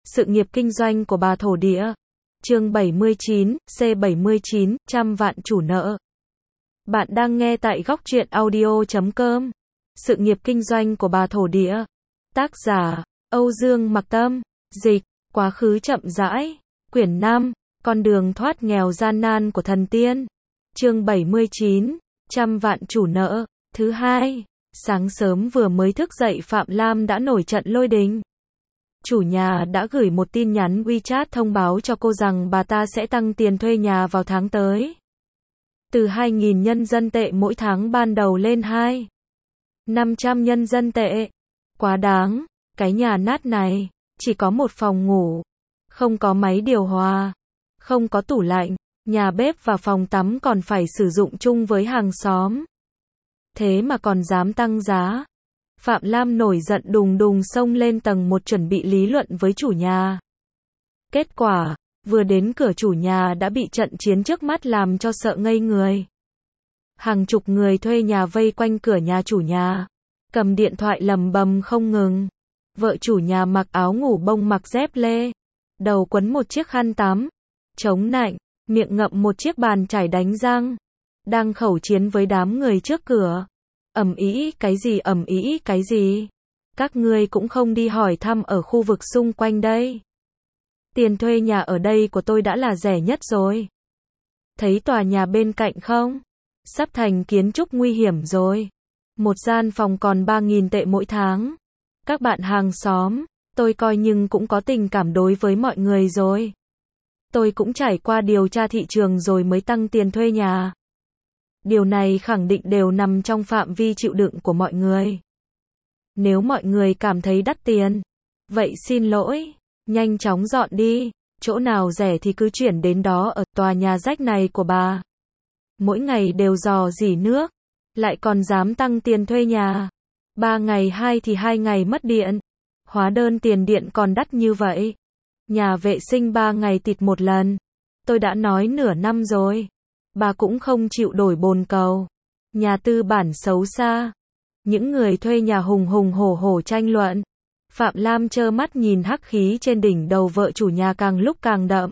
Sự nghiệp kinh doanh của bà thổ địa. Chương 79, C79, trăm vạn chủ nợ. Bạn đang nghe tại góc truyện audio.com. Sự nghiệp kinh doanh của bà thổ địa. Tác giả, Âu Dương Mặc Tâm. Dịch, quá khứ chậm rãi. Quyển 5, con đường thoát nghèo gian nan của thần tiên. Chương 79, trăm vạn chủ nợ. Thứ hai, sáng sớm vừa mới thức dậy Phạm Lam đã nổi trận lôi đình. Chủ nhà đã gửi một tin nhắn WeChat thông báo cho cô rằng bà ta sẽ tăng tiền thuê nhà vào tháng tới. Từ 2.000 nhân dân tệ mỗi tháng ban đầu lên 2.500 nhân dân tệ. Quá đáng, cái nhà nát này, chỉ có một phòng ngủ, không có máy điều hòa, không có tủ lạnh, nhà bếp và phòng tắm còn phải sử dụng chung với hàng xóm. Thế mà còn dám tăng giá. Phạm Lam nổi giận đùng đùng xông lên tầng 1 chuẩn bị lý luận với chủ nhà. Kết quả, vừa đến cửa chủ nhà đã bị trận chiến trước mắt làm cho sợ ngây người. Hàng chục người thuê nhà vây quanh cửa nhà chủ nhà, cầm điện thoại lầm bầm không ngừng. Vợ chủ nhà mặc áo ngủ bông mặc dép lê, đầu quấn một chiếc khăn tắm, chống nạnh, miệng ngậm một chiếc bàn chải đánh răng, đang khẩu chiến với đám người trước cửa. Ầm ĩ cái gì, ầm ĩ cái gì? Các ngươi cũng không đi hỏi thăm ở khu vực xung quanh đây. Tiền thuê nhà ở đây của tôi đã là rẻ nhất rồi. Thấy tòa nhà bên cạnh không? Sắp thành kiến trúc nguy hiểm rồi. Một gian phòng còn 3.000 tệ mỗi tháng. Các bạn hàng xóm, tôi coi nhưng cũng có tình cảm đối với mọi người rồi. Tôi cũng trải qua điều tra thị trường rồi mới tăng tiền thuê nhà. Điều này khẳng định đều nằm trong phạm vi chịu đựng của mọi người. Nếu mọi người cảm thấy đắt tiền, vậy xin lỗi, nhanh chóng dọn đi, chỗ nào rẻ thì cứ chuyển đến đó ở tòa nhà rách này của bà. Mỗi ngày đều rò rỉ nước, lại còn dám tăng tiền thuê nhà. 3 ngày 2 thì 2 ngày mất điện, hóa đơn tiền điện còn đắt như vậy. Nhà vệ sinh 3 ngày tịt một lần. Tôi đã nói nửa năm rồi. Bà cũng không chịu đổi bồn cầu. Nhà tư bản xấu xa. Những người thuê nhà hùng hùng hổ hổ tranh luận. Phạm Lam trơ mắt nhìn hắc khí trên đỉnh đầu vợ chủ nhà càng lúc càng đậm,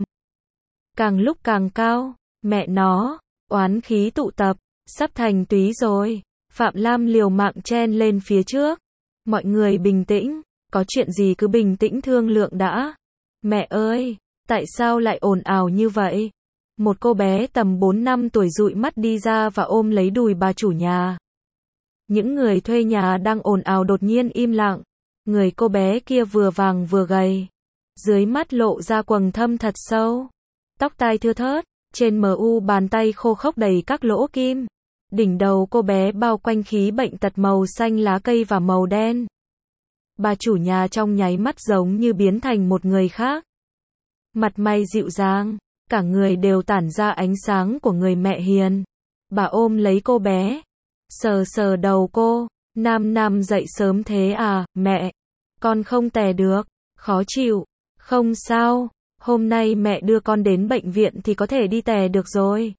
càng lúc càng cao. Mẹ nó, oán khí tụ tập, sắp thành túy rồi. Phạm Lam liều mạng chen lên phía trước. Mọi người bình tĩnh, có chuyện gì cứ bình tĩnh thương lượng đã. Mẹ ơi, tại sao lại ồn ào như vậy? Một cô bé tầm 4 năm tuổi dụi mắt đi ra và ôm lấy đùi bà chủ nhà. Những người thuê nhà đang ồn ào đột nhiên im lặng. Người cô bé kia vừa vàng vừa gầy. Dưới mắt lộ ra quầng thâm thật sâu. Tóc tai thưa thớt, trên bàn tay khô khốc đầy các lỗ kim. Đỉnh đầu cô bé bao quanh khí bệnh tật màu xanh lá cây và màu đen. Bà chủ nhà trong nháy mắt giống như biến thành một người khác. Mặt mày dịu dàng, cả người đều tản ra ánh sáng của người mẹ hiền. Bà ôm lấy cô bé, sờ sờ đầu cô. Nam dậy sớm thế à, mẹ? Con không tè được, khó chịu. Không sao, hôm nay mẹ đưa con đến bệnh viện thì có thể đi tè được rồi.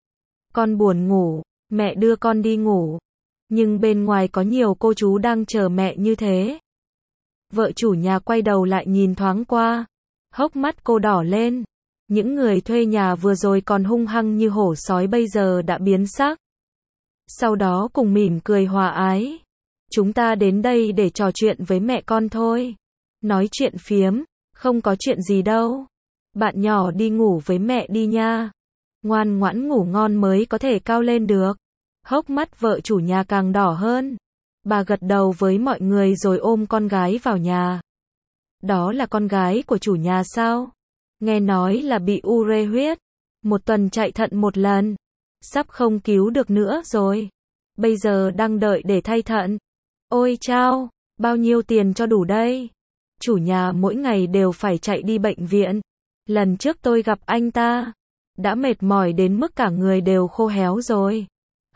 Con buồn ngủ, mẹ đưa con đi ngủ. Nhưng bên ngoài có nhiều cô chú đang chờ mẹ như thế. Vợ chủ nhà quay đầu lại nhìn thoáng qua. Hốc mắt cô đỏ lên. Những người thuê nhà vừa rồi còn hung hăng như hổ sói bây giờ đã biến sắc. Sau đó cùng mỉm cười hòa ái. Chúng ta đến đây để trò chuyện với mẹ con thôi. Nói chuyện phiếm, không có chuyện gì đâu. Bạn nhỏ đi ngủ với mẹ đi nha. Ngoan ngoãn ngủ ngon mới có thể cao lên được. Hốc mắt vợ chủ nhà càng đỏ hơn. Bà gật đầu với mọi người rồi ôm con gái vào nhà. Đó là con gái của chủ nhà sao? Nghe nói là bị ure huyết. 1 tuần chạy thận 1 lần. Sắp không cứu được nữa rồi. Bây giờ đang đợi để thay thận. Ôi chao, bao nhiêu tiền cho đủ đây? Chủ nhà mỗi ngày đều phải chạy đi bệnh viện. Lần trước tôi gặp anh ta, đã mệt mỏi đến mức cả người đều khô héo rồi.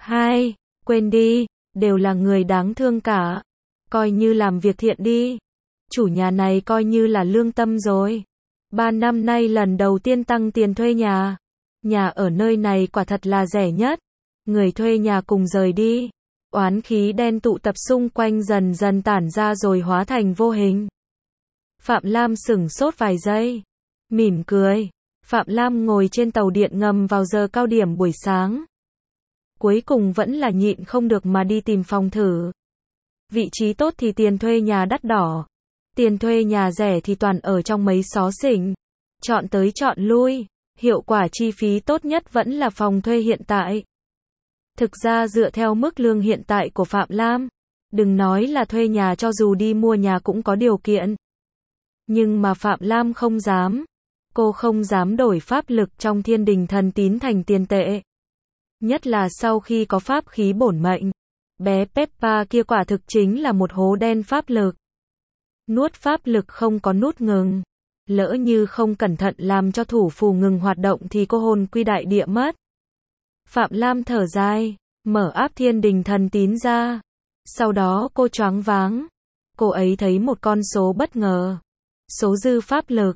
Quên đi, đều là người đáng thương cả. Coi như làm việc thiện đi. Chủ nhà này coi như là lương tâm rồi. 3 năm nay lần đầu tiên tăng tiền thuê nhà. Nhà ở nơi này quả thật là rẻ nhất. Người thuê nhà cùng rời đi. Oán khí đen tụ tập xung quanh dần dần tản ra rồi hóa thành vô hình. Phạm Lam sửng sốt vài giây. Mỉm cười. Phạm Lam ngồi trên tàu điện ngầm vào giờ cao điểm buổi sáng. Cuối cùng vẫn là nhịn không được mà đi tìm phòng thử. Vị trí tốt thì tiền thuê nhà đắt đỏ. Tiền thuê nhà rẻ thì toàn ở trong mấy xó xỉnh. Chọn tới chọn lui, hiệu quả chi phí tốt nhất vẫn là phòng thuê hiện tại. Thực ra dựa theo mức lương hiện tại của Phạm Lam, đừng nói là thuê nhà, cho dù đi mua nhà cũng có điều kiện. Nhưng mà Phạm Lam không dám. Cô không dám đổi pháp lực trong thiên đình thần tín thành tiền tệ. Nhất là sau khi có pháp khí bổn mệnh. Bé Peppa kia quả thực chính là một hố đen pháp lực. Nuốt pháp lực không có nút ngừng. Lỡ như không cẩn thận làm cho thủ phù ngừng hoạt động thì cô hồn quy đại địa mất. Phạm Lam thở dài, mở áp thiên đình thần tín ra. Sau đó cô choáng váng. Cô ấy thấy một con số bất ngờ. Số dư pháp lực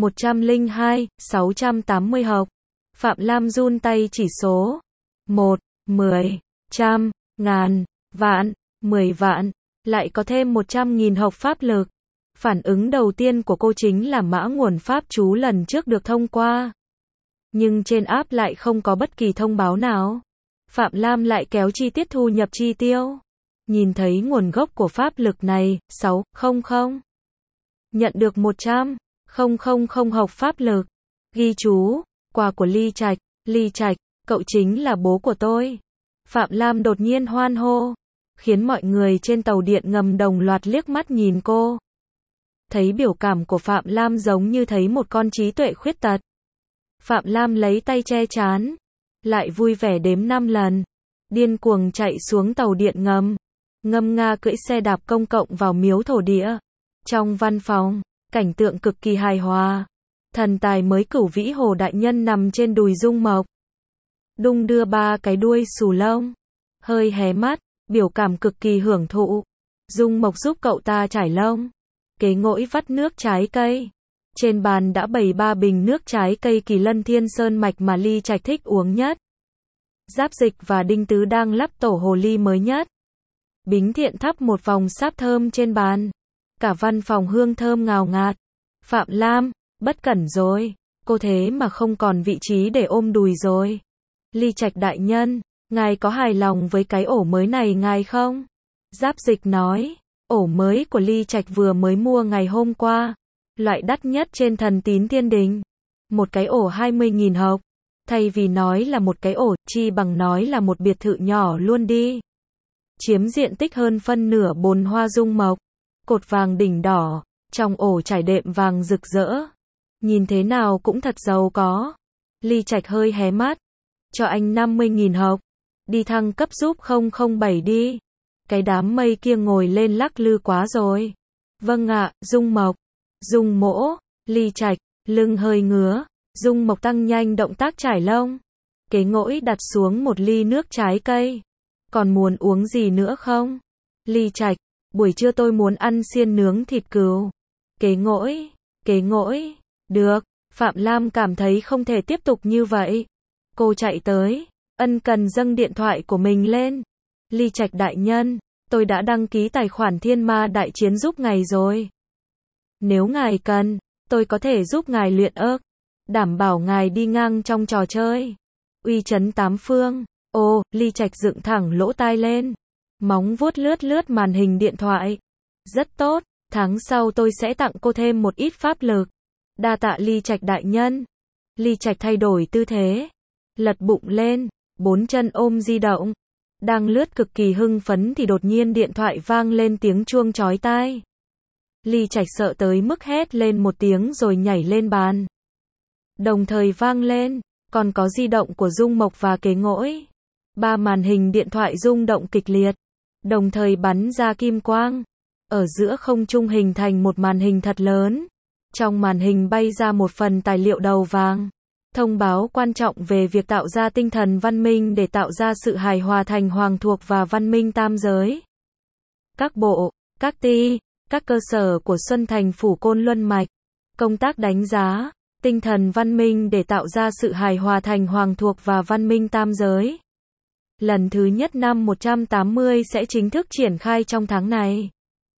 102, 680 học. Phạm Lam run tay chỉ số 1, 10, trăm, ngàn, vạn, 10 vạn, lại có thêm 100.000 học pháp lực. Phản ứng đầu tiên của cô chính là mã nguồn pháp chú lần trước được thông qua. Nhưng trên app lại không có bất kỳ thông báo nào. Phạm Lam lại kéo chi tiết thu nhập chi tiêu. Nhìn thấy nguồn gốc của pháp lực này, 600. Nhận được 100.000 học pháp lực. Ghi chú, quà của Ly Trạch, Ly Trạch, cậu chính là bố của tôi. Phạm Lam đột nhiên hoan hô, khiến mọi người trên tàu điện ngầm đồng loạt liếc mắt nhìn cô. Thấy biểu cảm của Phạm Lam giống như thấy một con trí tuệ khuyết tật. Phạm Lam lấy tay che trán, lại vui vẻ đếm 5 lần, điên cuồng chạy xuống tàu điện ngầm, ngâm nga cưỡi xe đạp công cộng vào miếu thổ địa. Trong văn phòng, cảnh tượng cực kỳ hài hòa. Thần tài mới Cửu Vĩ Hồ đại nhân nằm trên đùi Dung Mộc. Đung đưa 3 cái đuôi xù lông, hơi hé mắt, biểu cảm cực kỳ hưởng thụ. Dung Mộc giúp cậu ta trải lông. Kế ngỗi vắt nước trái cây. Trên bàn đã bày 3 bình nước trái cây Kỳ Lân Thiên Sơn Mạch mà Ly Trạch thích uống nhất. Giáp Dịch và Đinh Tứ đang lắp tổ hồ ly mới nhất. Bính Thiện thắp một vòng sáp thơm trên bàn. Cả văn phòng hương thơm ngào ngạt. Phạm Lam, bất cẩn rồi. Cô thế mà không còn vị trí để ôm đùi rồi. Ly Trạch đại nhân, ngài có hài lòng với cái ổ mới này ngài không? Giáp Dịch nói. Ổ mới của Ly Trạch vừa mới mua ngày hôm qua. Loại đắt nhất trên thần tín thiên đình. Một cái ổ 20.000 học. Thay vì nói là một cái ổ, chi bằng nói là một biệt thự nhỏ luôn đi. Chiếm diện tích hơn phân nửa bồn hoa Dung Mộc. Cột vàng đỉnh đỏ, trong ổ trải đệm vàng rực rỡ. Nhìn thế nào cũng thật giàu có. Ly Trạch hơi hé mắt. Cho anh 50.000 học. Đi thăng cấp giúp 007 đi. Cái đám mây kia ngồi lên lắc lư quá rồi. Vâng ạ, Dung Mộc. Dung Mỗ, Ly Trạch, lưng hơi ngứa. Dung Mộc tăng nhanh động tác trải lông. Kế ngỗi đặt xuống một ly nước trái cây. Còn muốn uống gì nữa không? Ly Trạch, buổi trưa tôi muốn ăn xiên nướng thịt cừu. Kế ngỗi, được. Phạm Lam cảm thấy không thể tiếp tục như vậy. Cô chạy tới, ân cần dâng điện thoại của mình lên. Ly Trạch đại nhân, tôi đã đăng ký tài khoản Thiên Ma Đại Chiến giúp ngài rồi. Nếu ngài cần, tôi có thể giúp ngài luyện ước. Đảm bảo ngài đi ngang trong trò chơi. Uy chấn tám phương. Ồ, Ly Trạch dựng thẳng lỗ tai lên. Móng vuốt lướt lướt màn hình điện thoại. Rất tốt, tháng sau tôi sẽ tặng cô thêm một ít pháp lực. Đa tạ Ly Trạch đại nhân. Ly Trạch thay đổi tư thế. Lật bụng lên, 4 chân ôm di động. Đang lướt cực kỳ hưng phấn thì đột nhiên điện thoại vang lên tiếng chuông chói tai. Ly Trạch sợ tới mức hét lên một tiếng rồi nhảy lên bàn. Đồng thời vang lên, còn có di động của Dung Mộc và Kế ngỗi. 3 màn hình điện thoại rung động kịch liệt, đồng thời bắn ra kim quang. Ở giữa không trung hình thành một màn hình thật lớn. Trong màn hình bay ra một phần tài liệu đầu vàng. Thông báo quan trọng về việc tạo ra tinh thần văn minh để tạo ra sự hài hòa thành hoàng thuộc và văn minh tam giới. Các bộ, các ty, các cơ sở của Xuân Thành Phủ Côn Luân Mạch. Công tác đánh giá tinh thần văn minh để tạo ra sự hài hòa thành hoàng thuộc và văn minh tam giới. Lần thứ nhất năm 180 sẽ chính thức triển khai trong tháng này.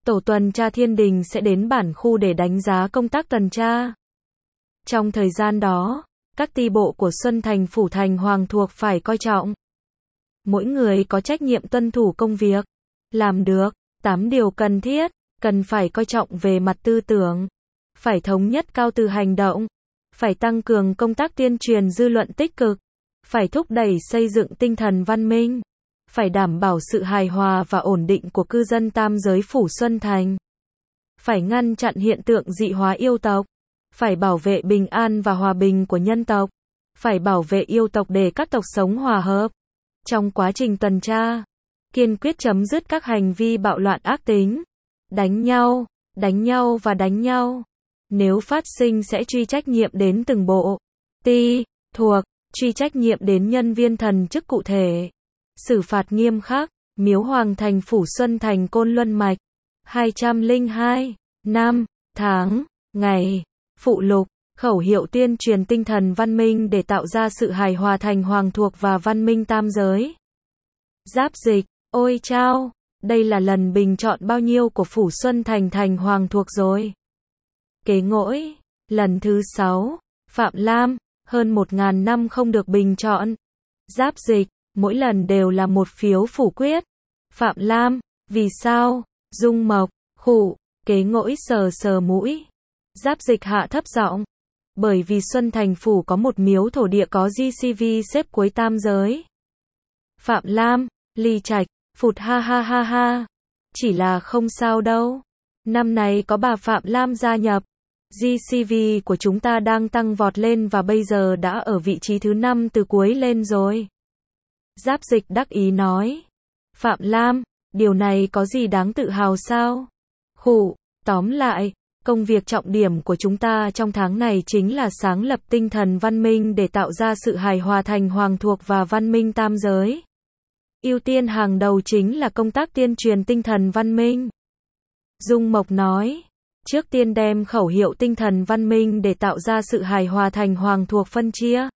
tổ tuần tra thiên đình sẽ đến bản khu để đánh giá công tác tuần tra. Trong thời gian đó, các ty bộ của Xuân Thành Phủ Thành Hoàng thuộc phải coi trọng. Mỗi người có trách nhiệm tuân thủ công việc, làm được 8 điều cần thiết, cần phải coi trọng về mặt tư tưởng, phải thống nhất cao từ hành động, phải tăng cường công tác tuyên truyền dư luận tích cực, phải thúc đẩy xây dựng tinh thần văn minh, phải đảm bảo sự hài hòa và ổn định của cư dân tam giới Phủ Xuân Thành, phải ngăn chặn hiện tượng dị hóa yêu tộc, phải bảo vệ bình an và hòa bình của nhân tộc, phải bảo vệ yêu tộc để các tộc sống hòa hợp. Trong quá trình tuần tra, kiên quyết chấm dứt các hành vi bạo loạn ác tính, đánh nhau và đánh nhau. Nếu phát sinh sẽ truy trách nhiệm đến từng bộ, ty, thuộc, truy trách nhiệm đến nhân viên thần chức cụ thể. Xử phạt nghiêm khắc, Miếu Hoàng Thành Phủ Xuân Thành Côn Luân Mạch. 202. Năm, tháng, ngày, phụ lục, khẩu hiệu tuyên truyền tinh thần văn minh để tạo ra sự hài hòa thành hoàng thuộc và văn minh tam giới. Giáp dịch, ôi chao, đây là lần bình chọn bao nhiêu của Phủ Xuân Thành thành hoàng thuộc rồi? Kế ngỗi, lần thứ 6, Phạm Lam, hơn 1.000 năm không được bình chọn. Giáp dịch, mỗi lần đều là một phiếu phủ quyết. Phạm Lam, vì sao? Dung Mộc, khụ, kế ngỗi sờ sờ mũi. Giáp dịch hạ thấp giọng. Bởi vì Xuân Thành Phủ có một miếu thổ địa có GCV xếp cuối tam giới. Phạm Lam, Ly Trạch, phụt ha ha ha ha. Chỉ là không sao đâu. Năm này có bà Phạm Lam gia nhập. GCV của chúng ta đang tăng vọt lên và bây giờ đã ở vị trí thứ 5 từ cuối lên rồi. Giáp dịch đắc ý nói. Phạm Lam, điều này có gì đáng tự hào sao? Khụ, tóm lại, công việc trọng điểm của chúng ta trong tháng này chính là sáng lập tinh thần văn minh để tạo ra sự hài hòa thành hoàng thuộc và văn minh tam giới. Ưu tiên hàng đầu chính là công tác tuyên truyền tinh thần văn minh. Dung Mộc nói, trước tiên đem khẩu hiệu tinh thần văn minh để tạo ra sự hài hòa thành hoàng thuộc phân chia.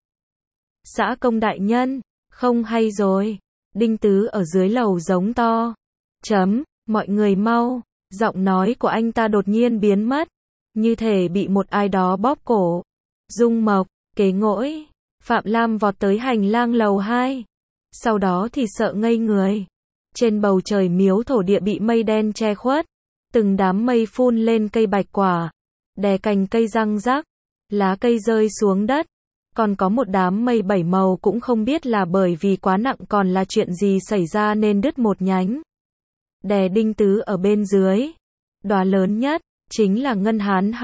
Xã Công đại nhân, không hay rồi. Đinh Tứ ở dưới lầu giống to. Mọi người mau. Giọng nói của anh ta đột nhiên biến mất, như thể bị một ai đó bóp cổ. Dung Mộc, kế ngỗi, Phạm Lam vọt tới hành lang lầu 2. Sau đó thì sợ ngây người. Trên bầu trời miếu thổ địa bị mây đen che khuất. Từng đám mây phun lên cây bạch quả, đè cành cây răng rắc, lá cây rơi xuống đất. Còn có một đám mây 7 màu cũng không biết là bởi vì quá nặng còn là chuyện gì xảy ra nên đứt một nhánh. Đè Đinh Tứ ở bên dưới. Đóa lớn nhất, chính là Ngân Hán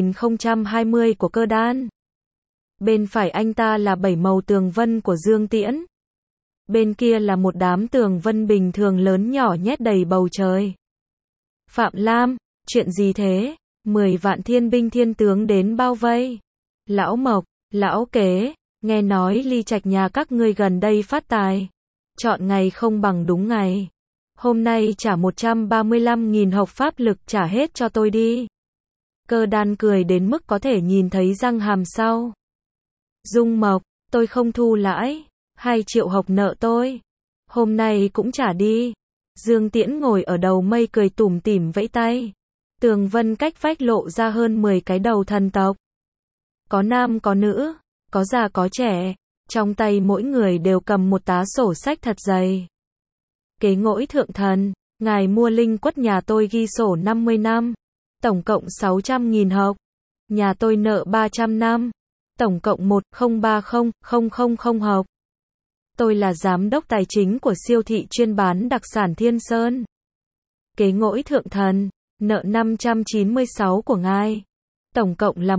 2020 của Cơ Đan. Bên phải anh ta là 7 màu tường vân của Dương Tiễn. Bên kia là một đám tường vân bình thường lớn nhỏ nhét đầy bầu trời. Phạm Lam, chuyện gì thế? 10 vạn thiên binh thiên tướng đến bao vây. Lão Mộc, lão Kế, nghe nói Ly Trạch nhà các ngươi gần đây phát tài. Chọn ngày không bằng đúng ngày. Hôm nay trả 135.000 hộc pháp lực trả hết cho tôi đi. Cơ Đan cười đến mức có thể nhìn thấy răng hàm sau. Dung Mộc, tôi không thu lãi. 2 triệu hộc nợ tôi. Hôm nay cũng trả đi. Dương Tiễn ngồi ở đầu mây cười tủm tỉm vẫy tay. Tường vân cách vách lộ ra hơn 10 cái đầu thần tộc. Có nam có nữ, có già có trẻ. Trong tay mỗi người đều cầm một tá sổ sách thật dày. Kế ngỗi thượng thần, ngài mua linh quất nhà tôi ghi sổ 50 năm. Tổng cộng 600.000 hộc. Nhà tôi nợ 300 năm. Tổng cộng 1030000 hộc. Tôi là giám đốc tài chính của siêu thị chuyên bán đặc sản Thiên Sơn. Kế ngỗi thượng thần, nợ 596 của ngài. Tổng cộng là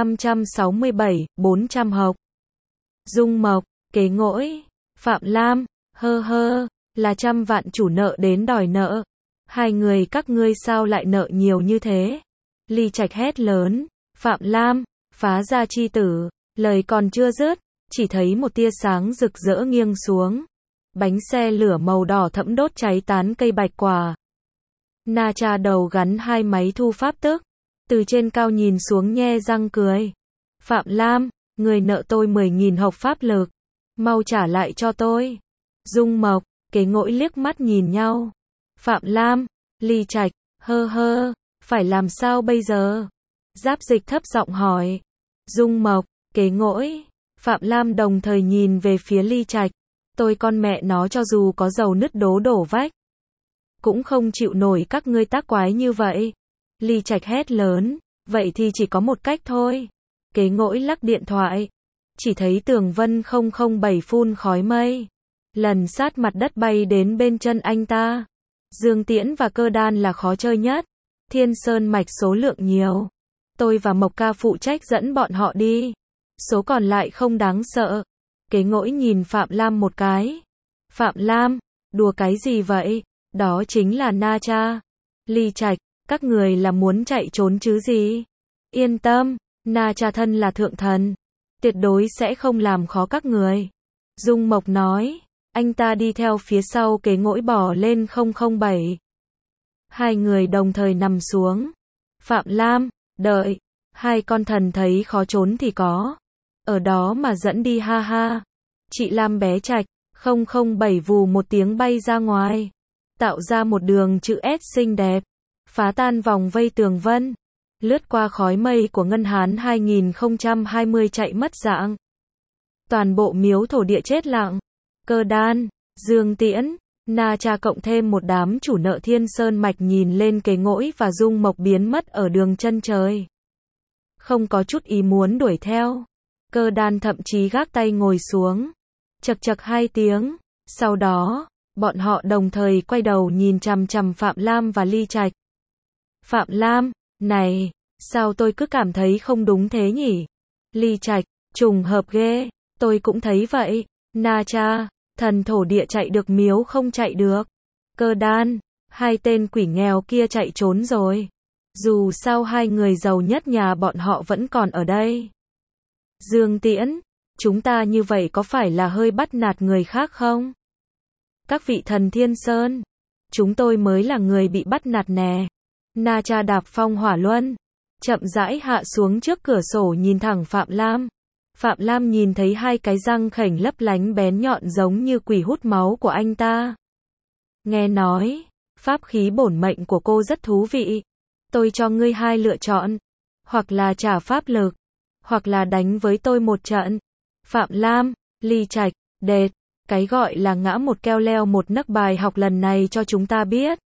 567.400 hộc. Dung Mộc, kế ngỗi, Phạm Lam, là 100 vạn chủ nợ đến đòi nợ. Hai người các ngươi sao lại nợ nhiều như thế? Ly Trạch hét lớn. Phạm Lam, phá ra chi tử. Lời còn chưa dứt, chỉ thấy một tia sáng rực rỡ nghiêng xuống. Bánh xe lửa màu đỏ thẫm đốt cháy tán cây bạch quả. Na Cha đầu gắn 2 máy thu pháp tức. Từ trên cao nhìn xuống nhe răng cười. Phạm Lam, người nợ tôi 10.000 hộc pháp lực. Mau trả lại cho tôi. Dung Mộc, kế ngỗi liếc mắt nhìn nhau. Phạm Lam, Ly Trạch, Hơ hơ, phải làm sao bây giờ? Giáp Dịch thấp giọng hỏi. Dung Mộc, Kế Ngỗi, Phạm Lam đồng thời nhìn về phía Ly Trạch. Tôi con mẹ nó cho dù có dầu nứt đổ vách, cũng không chịu nổi các ngươi tác quái như vậy. Ly Trạch hét lớn, vậy thì chỉ có một cách thôi. Kế Ngỗi lắc điện thoại, chỉ thấy tường vân 007 phun khói mây, lần sát mặt đất bay đến bên chân anh ta. Dương Tiễn và Cơ Đan là khó chơi nhất, Thiên Sơn Mạch số lượng nhiều, tôi và Mộc Ca phụ trách dẫn bọn họ đi, số còn lại không đáng sợ. Kế Ngỗi nhìn Phạm Lam một cái. Phạm Lam, đùa cái gì vậy? Đó chính là Na Cha. Ly Trạch, các người là muốn chạy trốn chứ gì? Yên tâm, Na Cha thân là thượng thần, tuyệt đối sẽ không làm khó các người. Dung Mộc nói, anh ta đi theo phía sau Kế Ngỗi bỏ lên 007. Hai người đồng thời nằm xuống. Phạm Lam, đợi, hai con thần thấy khó trốn thì có ở đó mà dẫn đi ha ha. Chị Lam bé Trạch, 007 vù một tiếng bay ra ngoài, tạo ra một đường chữ S xinh đẹp, phá tan vòng vây tường vân, lướt qua khói mây của Ngân Hán 2020 chạy mất dạng. Toàn bộ miếu thổ địa chết lặng. Cơ Đan, Dương Tiễn, Na Cha cộng thêm một đám chủ nợ Thiên Sơn Mạch nhìn lên Kế Ngỗi và Dung Mộc biến mất ở đường chân trời. Không có chút ý muốn đuổi theo. Cơ Đan thậm chí gác tay ngồi xuống. Chậc chậc hai tiếng. Sau đó, bọn họ đồng thời quay đầu nhìn chằm chằm Phạm Lam và Ly Trạch. Phạm Lam, này, sao tôi cứ cảm thấy không đúng thế nhỉ? Ly Trạch, trùng hợp ghê, tôi cũng thấy vậy. Na Cha, thần thổ địa chạy được miếu không chạy được. Cơ Đan, hai tên quỷ nghèo kia chạy trốn rồi. Dù sao hai người giàu nhất nhà bọn họ vẫn còn ở đây. Dương Tiễn, chúng ta như vậy có phải là hơi bắt nạt người khác không? Các vị thần Thiên Sơn, chúng tôi mới là người bị bắt nạt nè. Na Cha đạp phong hỏa luân, chậm rãi hạ xuống trước cửa sổ nhìn thẳng Phạm Lam. Phạm Lam nhìn thấy hai cái răng khểnh lấp lánh bén nhọn giống như quỷ hút máu của anh ta. Nghe nói, pháp khí bổn mệnh của cô rất thú vị. Tôi cho ngươi hai lựa chọn, hoặc là trả pháp lực, hoặc là đánh với tôi một trận. Phạm Lam, Ly Trạch, đệt, cái gọi là ngã một keo leo một nấc bài học lần này cho chúng ta biết.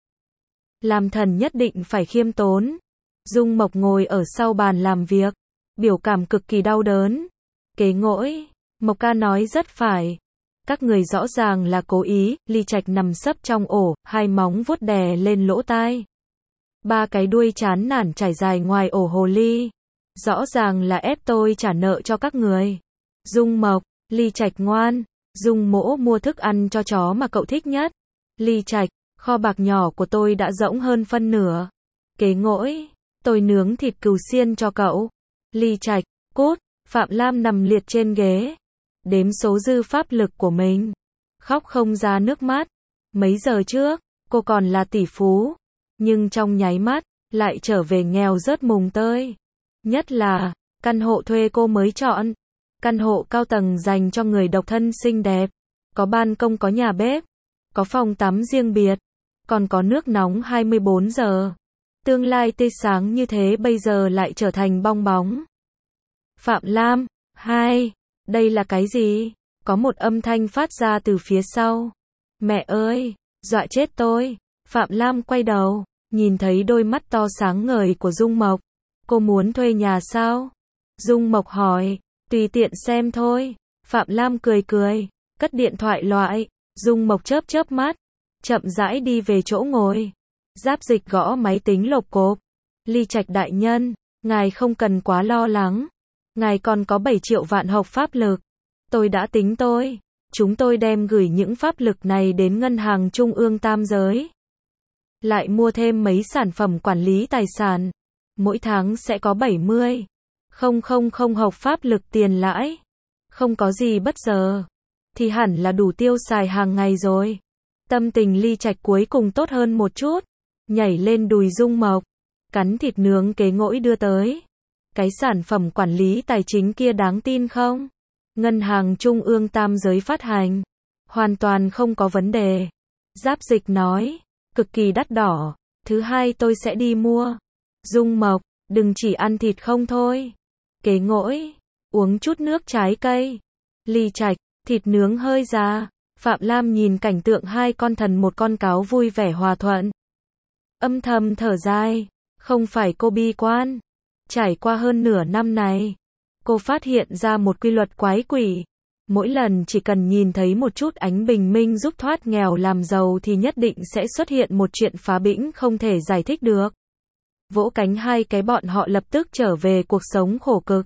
Làm thần nhất định phải khiêm tốn. Dung Mộc ngồi ở sau bàn làm việc, biểu cảm cực kỳ đau đớn. Kế Ngỗi, Mộc Ca nói rất phải. Các người rõ ràng là cố ý. Ly Trạch nằm sấp trong ổ, hai móng vuốt đè lên lỗ tai. Ba cái đuôi chán nản trải dài ngoài ổ hồ ly. Rõ ràng là ép tôi trả nợ cho các người. Dung Mộc, Ly Trạch ngoan. Dung Mỗ mua thức ăn cho chó mà cậu thích nhất. Ly Trạch, kho bạc nhỏ của tôi đã rỗng hơn phân nửa. Kế Ngỗi, tôi nướng thịt cừu xiên cho cậu. Ly Trạch, cút. Phạm Lam nằm liệt trên ghế, đếm số dư pháp lực của mình, khóc không ra nước mắt. Mấy giờ trước, cô còn là tỷ phú, nhưng trong nháy mắt, lại trở về nghèo rớt mùng tơi. Nhất là, căn hộ thuê cô mới chọn, căn hộ cao tầng dành cho người độc thân xinh đẹp, có ban công có nhà bếp, có phòng tắm riêng biệt, còn có nước nóng 24 giờ. Tương lai tươi sáng như thế bây giờ lại trở thành bong bóng. Phạm Lam, hai, đây là cái gì? Có một âm thanh phát ra từ phía sau. Mẹ ơi, dọa chết tôi. Phạm Lam quay đầu, nhìn thấy đôi mắt to sáng ngời của Dung Mộc. Cô muốn thuê nhà sao? Dung Mộc hỏi, tùy tiện xem thôi. Phạm Lam cười cười, cất điện thoại loại. Dung Mộc chớp chớp mắt, chậm rãi đi về chỗ ngồi. Giáp Dịch gõ máy tính lộp cộp. Ly Trạch đại nhân, ngài không cần quá lo lắng. Ngài còn có 7 triệu vạn học pháp lực. Tôi đã tính chúng tôi đem gửi những pháp lực này đến ngân hàng trung ương tam giới. Lại mua thêm mấy sản phẩm quản lý tài sản. Mỗi tháng sẽ có 70.000 học pháp lực tiền lãi. Không có gì bất ngờ. Thì hẳn là đủ tiêu xài hàng ngày rồi. Tâm tình Ly Trạch cuối cùng tốt hơn một chút. Nhảy lên đùi Dung Mộc, cắn thịt nướng Kế Ngỗi đưa tới. Cái sản phẩm quản lý tài chính kia đáng tin không? Ngân hàng trung ương tam giới phát hành. Hoàn toàn không có vấn đề. Giáp Dịch nói, cực kỳ đắt đỏ. Thứ hai tôi sẽ đi mua. Dung Mộc, đừng chỉ ăn thịt không thôi. Kế Ngỗi, uống chút nước trái cây. Ly Trạch, thịt nướng hơi già. Phạm Lam nhìn cảnh tượng hai con thần một con cáo vui vẻ hòa thuận. Âm thầm thở dài, không phải cô bi quan. Trải qua hơn nửa năm này, cô phát hiện ra một quy luật quái quỷ. Mỗi lần chỉ cần nhìn thấy một chút ánh bình minh giúp thoát nghèo làm giàu thì nhất định sẽ xuất hiện một chuyện phá bĩnh không thể giải thích được. Vỗ cánh hai cái bọn họ lập tức trở về cuộc sống khổ cực.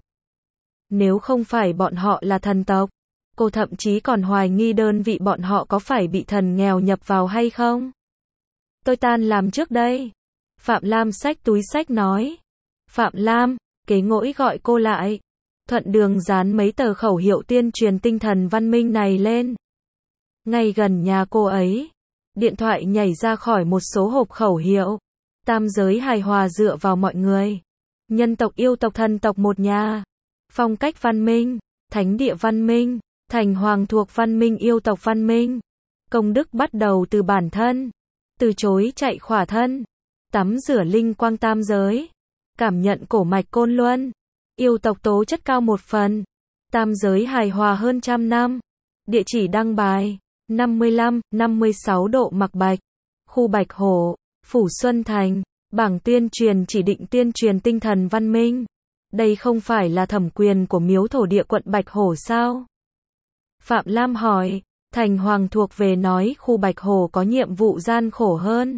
Nếu không phải bọn họ là thần tộc, cô thậm chí còn hoài nghi đơn vị bọn họ có phải bị thần nghèo nhập vào hay không. Tôi tan làm trước đây. Phạm Lam xách túi xách nói. Phạm Lam, Kế Ngỗi gọi cô lại. Thuận đường dán mấy tờ khẩu hiệu tuyên truyền tinh thần văn minh này lên. Ngay gần nhà cô ấy, điện thoại nhảy ra khỏi một số hộp khẩu hiệu. Tam giới hài hòa dựa vào mọi người. Nhân tộc yêu tộc thần tộc một nhà. Phong cách văn minh, thánh địa văn minh, thành hoàng thuộc văn minh yêu tộc văn minh. Công đức bắt đầu từ bản thân. Từ chối chạy khỏa thân. Tắm rửa linh quang tam giới. Cảm nhận cổ mạch côn luân. Yêu tộc tố chất cao một phần. Tam giới hài hòa hơn trăm năm. Địa chỉ đăng bài 55, 56 độ Mạc Bạch. Khu Bạch Hổ, Phủ Xuân Thành. Bảng tuyên truyền chỉ định tuyên truyền tinh thần văn minh. Đây không phải là thẩm quyền của miếu thổ địa quận Bạch Hổ sao? Phạm Lam hỏi. Thành Hoàng thuộc về nói khu Bạch Hổ có nhiệm vụ gian khổ hơn.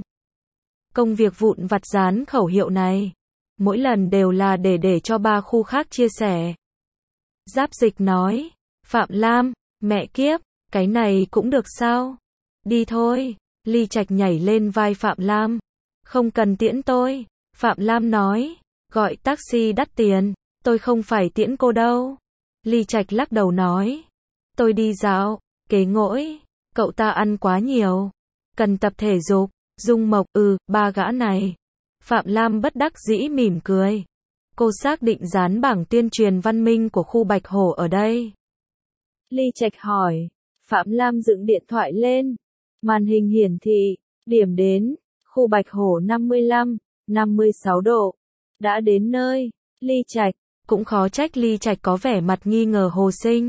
Công việc vụn vặt dán khẩu hiệu này, mỗi lần đều là để cho ba khu khác chia sẻ. Giáp Dịch nói. Phạm Lam, mẹ kiếp, cái này cũng được sao? Đi thôi. Ly Trạch nhảy lên vai Phạm Lam. Không cần tiễn tôi. Phạm Lam nói. Gọi taxi đắt tiền, tôi không phải tiễn cô đâu. Ly Trạch lắc đầu nói. Tôi đi dạo. Kế Ngỗi, cậu ta ăn quá nhiều. Cần tập thể dục. Dung Mộc, ba gã này. Phạm Lam bất đắc dĩ mỉm cười. Cô xác định dán bảng tuyên truyền văn minh của khu Bạch Hổ ở đây. Ly Trạch hỏi. Phạm Lam dựng điện thoại lên. Màn hình hiển thị. Điểm đến. Khu Bạch Hổ 55, 56 độ. Đã đến nơi. Ly Trạch. Cũng khó trách Ly Trạch có vẻ mặt nghi ngờ Hồ Sinh.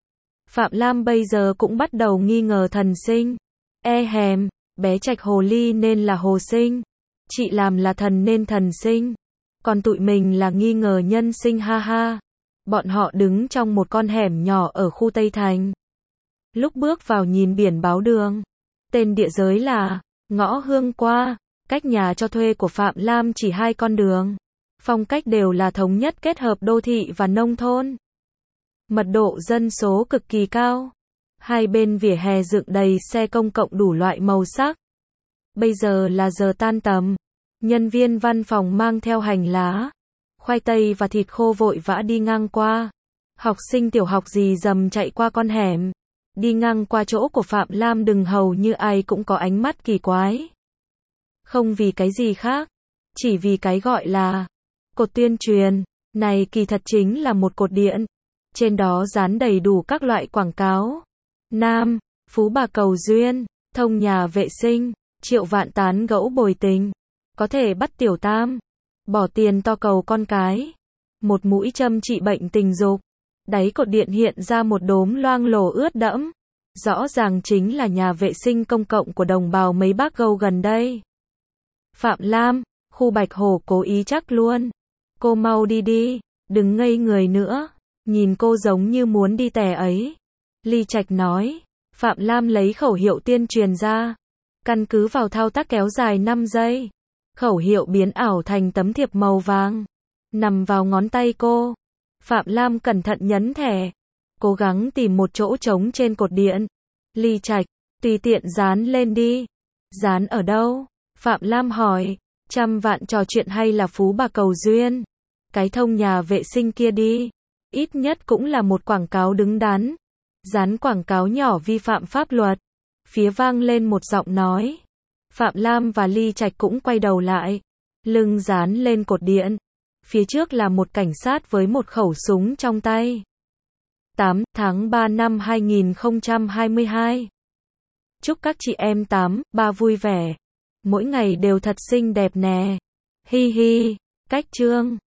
Phạm Lam bây giờ cũng bắt đầu nghi ngờ thần sinh. Hèm, bé Trạch Hồ Ly nên là Hồ Sinh. Chị làm là thần nên thần sinh. Còn tụi mình là nghi ngờ nhân sinh ha ha. Bọn họ đứng trong một con hẻm nhỏ ở khu Tây Thành. Lúc bước vào nhìn biển báo đường. Tên địa giới là Ngõ Hương Qua. Cách nhà cho thuê của Phạm Lam chỉ 2 con đường. Phong cách đều là thống nhất kết hợp đô thị và nông thôn. Mật độ dân số cực kỳ cao. Hai bên vỉa hè dựng đầy xe công cộng đủ loại màu sắc. Bây giờ là giờ tan tầm. Nhân viên văn phòng mang theo hành lá, khoai tây và thịt khô vội vã đi ngang qua. Học sinh tiểu học rì rầm chạy qua con hẻm. Đi ngang qua chỗ của Phạm Lam đừng hầu như ai cũng có ánh mắt kỳ quái. Không vì cái gì khác. Chỉ vì cái gọi là cột tuyên truyền. Này kỳ thật chính là một cột điện. Trên đó dán đầy đủ các loại quảng cáo. Nam, phú bà cầu duyên, thông nhà vệ sinh, triệu vạn tán gẫu bồi tình. Có thể bắt tiểu tam. Bỏ tiền to cầu con cái. Một mũi châm trị bệnh tình dục. Đáy cột điện hiện ra một đốm loang lổ ướt đẫm. Rõ ràng chính là nhà vệ sinh công cộng của đồng bào mấy bác gâu gần đây. Phạm Lam, khu Bạch Hổ cố ý chắc luôn. Cô mau đi đi, đừng ngây người nữa. Nhìn cô giống như muốn đi tè ấy. Ly Trạch nói. Phạm Lam lấy khẩu hiệu tuyên truyền ra. Căn cứ vào thao tác kéo dài 5 giây. Khẩu hiệu biến ảo thành tấm thiệp màu vàng. Nằm vào ngón tay cô. Phạm Lam cẩn thận nhấn thẻ. Cố gắng tìm một chỗ trống trên cột điện. Ly Trạch, tùy tiện dán lên đi. Dán ở đâu? Phạm Lam hỏi. 100 vạn trò chuyện hay là phú bà cầu duyên? Cái thông nhà vệ sinh kia đi. Ít nhất cũng là một quảng cáo đứng đắn. Dán quảng cáo nhỏ vi phạm pháp luật. Phía vang lên một giọng nói. Phạm Lam và Ly Trạch cũng quay đầu lại. Lưng dán lên cột điện. Phía trước là một cảnh sát với một khẩu súng trong tay. 8 tháng 3 năm 2022. Chúc các chị em 83 vui vẻ. Mỗi ngày đều thật xinh đẹp nè. Hi hi. Cách chương